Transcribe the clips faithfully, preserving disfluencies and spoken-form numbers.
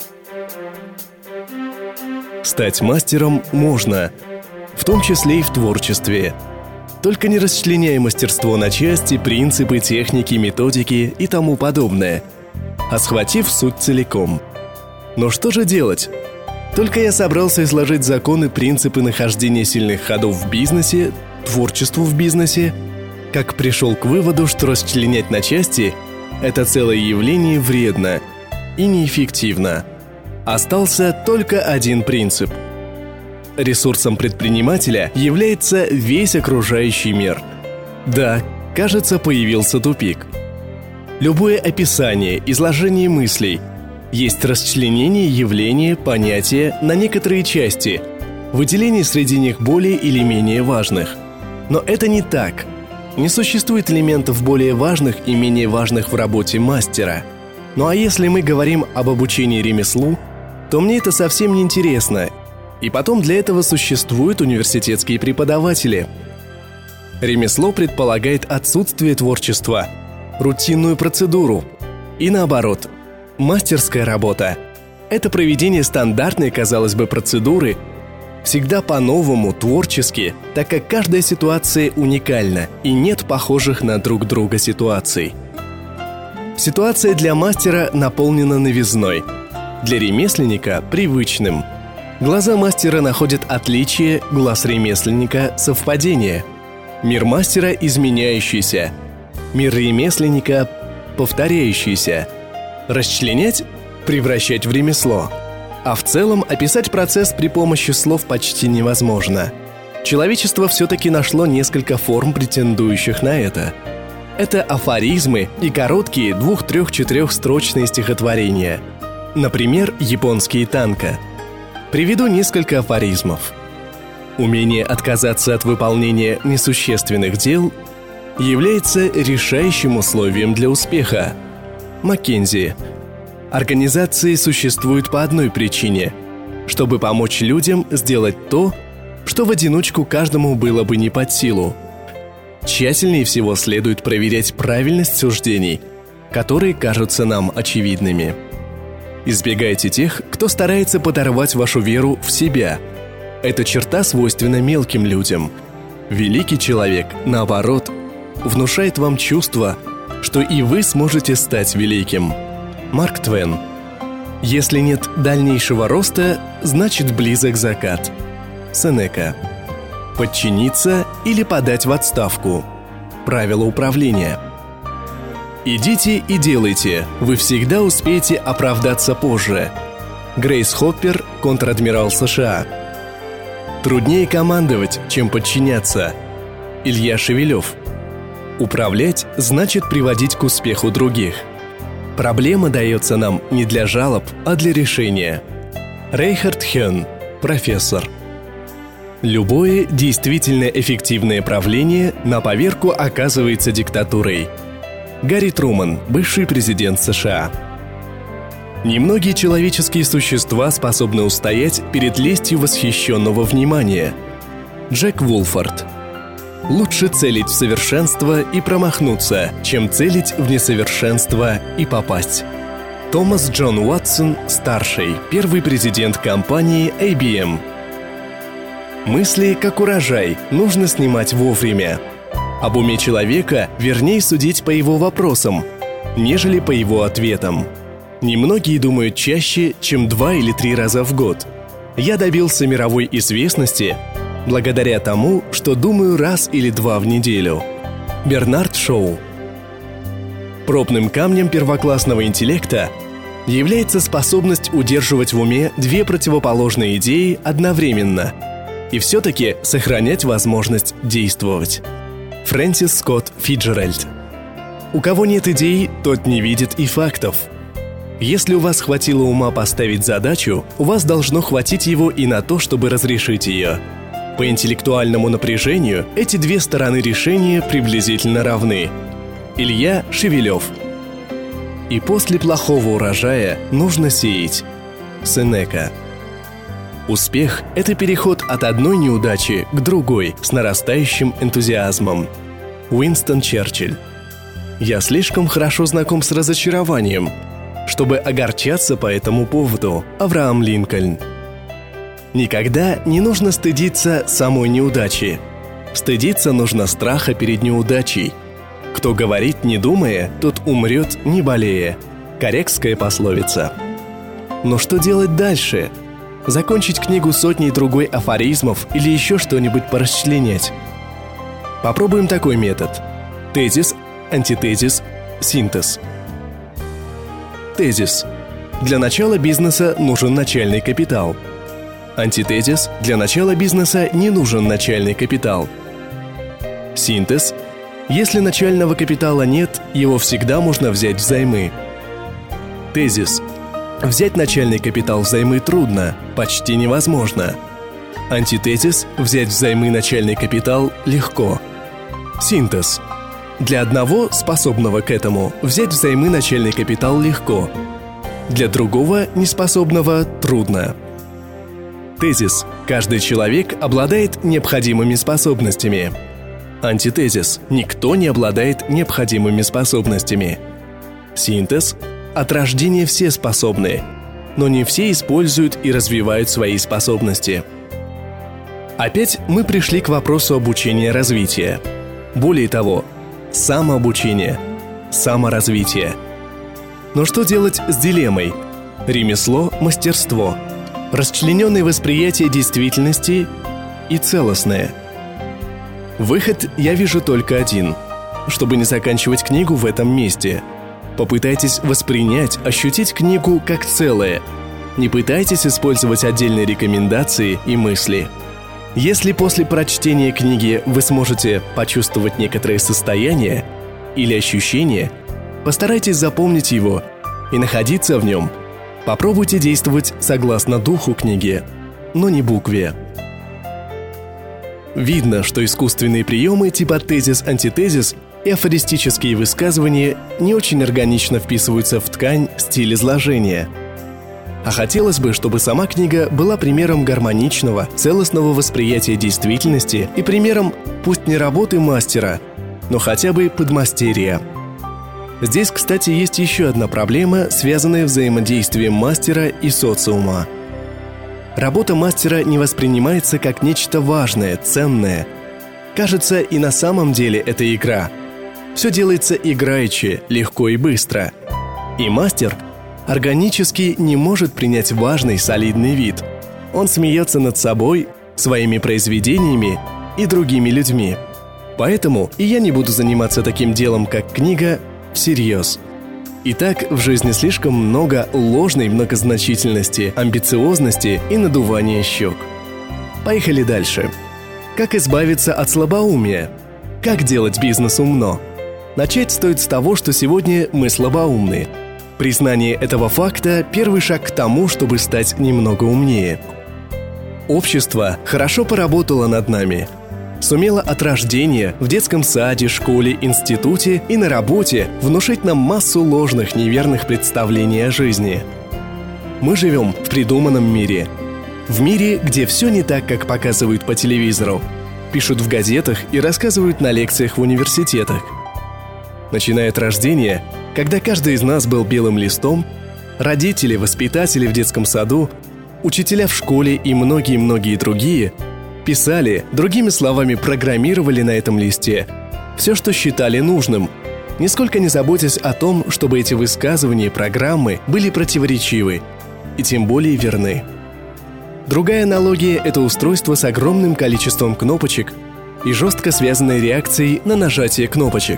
Стать мастером можно, в том числе и в творчестве. Только не расчленяй мастерство на части, принципы, техники, методики и тому подобное, а схватив суть целиком. Но что же делать? Только я собрался изложить законы, принципы нахождения сильных ходов в бизнесе, творчеству в бизнесе, как пришел к выводу, что расчленять на части – это целое явление вредно и неэффективно. Остался только один принцип. Ресурсом предпринимателя является весь окружающий мир. Да, кажется, появился тупик. Любое описание, изложение мыслей есть расчленение явления, понятия на некоторые части, выделение среди них более или менее важных. Но это не так. Не существует элементов более важных и менее важных в работе мастера. Ну а если мы говорим об обучении ремеслу, то мне это совсем не интересно. И потом для этого существуют университетские преподаватели. Ремесло предполагает отсутствие творчества, рутинную процедуру. И наоборот, мастерская работа – это проведение стандартной, казалось бы, процедуры, всегда по-новому, творчески, так как каждая ситуация уникальна и нет похожих на друг друга ситуаций. Ситуация для мастера наполнена новизной, для ремесленника – привычным. Глаза мастера находят отличие, глаз ремесленника – совпадение. Мир мастера – изменяющийся, мир ремесленника – повторяющийся. Расчленять – превращать в ремесло. А в целом описать процесс при помощи слов почти невозможно. Человечество все-таки нашло несколько форм, претендующих на это. Это афоризмы и короткие двух-трех-четырехстрочные стихотворения. Например, японские танка. Приведу несколько афоризмов. Умение отказаться от выполнения несущественных дел является решающим условием для успеха. Маккензи. Организации существуют по одной причине – чтобы помочь людям сделать то, что в одиночку каждому было бы не под силу. Тщательнее всего следует проверять правильность суждений, которые кажутся нам очевидными. Избегайте тех, кто старается подорвать вашу веру в себя. Эта черта свойственна мелким людям. Великий человек, наоборот, внушает вам чувство, что и вы сможете стать великим. Марк Твен. Если нет дальнейшего роста, значит близок закат. Сенека. Подчиниться или подать в отставку. Правила управления. Идите и делайте, вы всегда успеете оправдаться позже. Грейс Хоппер, контр-адмирал США. Труднее командовать, чем подчиняться. Илья Шевелев. Управлять значит приводить к успеху других. Проблема дается нам не для жалоб, а для решения. Рейхард Хён, профессор. Любое действительно эффективное правление на поверку оказывается диктатурой. Гарри Труман, бывший президент США. Немногие человеческие существа способны устоять перед лестью восхищенного внимания. Джек Вулфорд. Лучше целить в совершенство и промахнуться, чем целить в несовершенство и попасть. Томас Джон Уотсон, старший, первый президент компании эй би эм. Мысли, как урожай, нужно снимать вовремя. Об уме человека вернее судить по его вопросам, нежели по его ответам. Немногие думают чаще, чем два или три раза в год. Я добился мировой известности благодаря тому, что думаю раз или два в неделю. Бернард Шоу. Пробным камнем первоклассного интеллекта является способность удерживать в уме две противоположные идеи одновременно и все-таки сохранять возможность действовать. Фрэнсис Скотт Фиджеральд. У кого нет идей, тот не видит и фактов. Если у вас хватило ума поставить задачу, у вас должно хватить его и на то, чтобы разрешить ее. По интеллектуальному напряжению эти две стороны решения приблизительно равны. Илья Шевелев. И после плохого урожая нужно сеять. Сенека. Успех – это переход от одной неудачи к другой с нарастающим энтузиазмом. Уинстон Черчилль. Я слишком хорошо знаком с разочарованием. чтобы огорчаться по этому поводу. Авраам Линкольн. Никогда не нужно стыдиться самой неудачи. Стыдиться нужно страха перед неудачей. Кто говорит, не думая, тот умрет, не болея. Корректская пословица. Но что делать дальше? Закончить книгу сотней другой афоризмов или еще что-нибудь порасчленять? Попробуем такой метод. Тезис, антитезис, синтез. Тезис. Для начала бизнеса нужен начальный капитал. Антитезис. Для начала бизнеса не нужен начальный капитал. Синтез. Если начального капитала нет, его всегда можно взять взаймы. Тезис. Взять начальный капитал взаймы трудно, почти невозможно. Антитезис. Взять взаймы начальный капитал легко. Синтез. Для одного, способного к этому, взять взаймы начальный капитал легко. Для другого, неспособного, трудно. Тезис. Каждый человек обладает необходимыми способностями. Антитезис. Никто не обладает необходимыми способностями. Синтез. От рождения все способны, но не все используют и развивают свои способности. Опять мы пришли к вопросу обучения и развития. Более того, самообучение, саморазвитие. Но что делать с дилеммой? Ремесло, мастерство, расчлененное восприятие действительности и целостное. Выход я вижу только один. Чтобы не заканчивать книгу в этом месте, попытайтесь воспринять, ощутить книгу как целое. Не пытайтесь использовать отдельные рекомендации и мысли. Если после прочтения книги вы сможете почувствовать некоторое состояние или ощущение, постарайтесь запомнить его и находиться в нем. Попробуйте действовать согласно духу книги, но не букве. Видно, что искусственные приемы типа тезис-антитезис и афористические высказывания не очень органично вписываются в ткань, стиль изложения. А хотелось бы, чтобы сама книга была примером гармоничного, целостного восприятия действительности и примером, пусть не работы мастера, но хотя бы подмастерья. Здесь, кстати, есть еще одна проблема, связанная с взаимодействием мастера и социума. Работа мастера не воспринимается как нечто важное, ценное. Кажется, и на самом деле это игра. Все делается играючи, легко и быстро. И мастер органически не может принять важный, солидный вид. Он смеется над собой, своими произведениями и другими людьми. Поэтому и я не буду заниматься таким делом, как книга, всерьез. Итак, в жизни слишком много ложной многозначительности, амбициозности и надувания щек. Поехали дальше. Как избавиться от слабоумия? Как делать бизнес умно? Начать стоит с того, что сегодня мы слабоумны. Признание этого факта – первый шаг к тому, чтобы стать немного умнее. Общество хорошо поработало над нами. Сумело от рождения, в детском саде, школе, институте и на работе внушить нам массу ложных, неверных представлений о жизни. Мы живем в придуманном мире. В мире, где все не так, как показывают по телевизору, пишут в газетах и рассказывают на лекциях в университетах. Начиная от рождения, когда каждый из нас был белым листом, родители, воспитатели в детском саду, учителя в школе и многие-многие другие писали, другими словами, программировали на этом листе все, что считали нужным, нисколько не заботясь о том, чтобы эти высказывания и программы были противоречивы и тем более верны. Другая аналогия – это устройство с огромным количеством кнопочек и жестко связанной реакцией на нажатие кнопочек.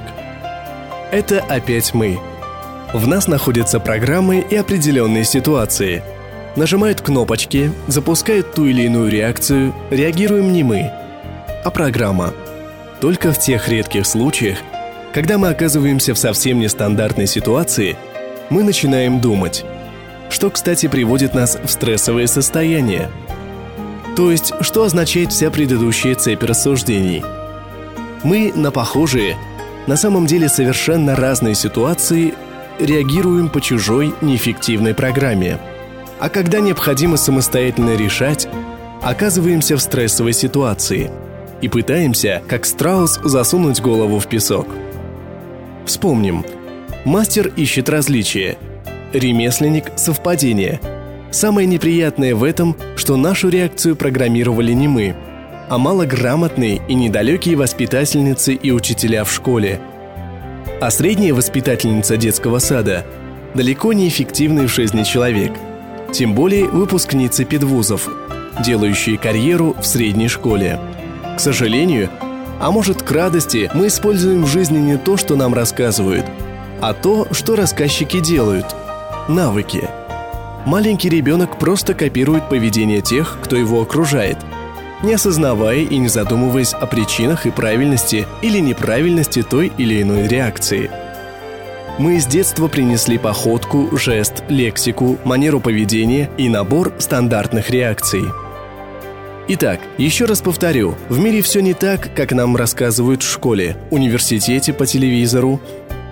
Это опять мы. В нас находятся программы и определенные ситуации. Нажимают кнопочки, запускают ту или иную реакцию, реагируем не мы, а программа. Только в тех редких случаях, когда мы оказываемся в совсем нестандартной ситуации, мы начинаем думать, что, кстати, приводит нас в стрессовое состояние. То есть, что означает вся предыдущая цепь рассуждений? Мы на похожие, на самом деле совершенно разные ситуации реагируем по чужой неэффективной программе. А когда необходимо самостоятельно решать, оказываемся в стрессовой ситуации и пытаемся, как страус, засунуть голову в песок. Вспомним. Мастер ищет различия. ремесленник – совпадение. Самое неприятное в этом, что нашу реакцию программировали не мы, а малограмотные и недалекие воспитательницы и учителя в школе. А средняя воспитательница детского сада – далеко не эффективный в жизни человек, тем более выпускницы педвузов, делающие карьеру в средней школе. К сожалению, а может, к радости, мы используем в жизни не то, что нам рассказывают, а то, что рассказчики делают – навыки. Маленький ребенок просто копирует поведение тех, кто его окружает, не осознавая и не задумываясь о причинах и правильности или неправильности той или иной реакции. Мы с детства принесли походку, жест, лексику, манеру поведения и набор стандартных реакций. Итак, еще раз повторю, в мире все не так, как нам рассказывают в школе, университете, по телевизору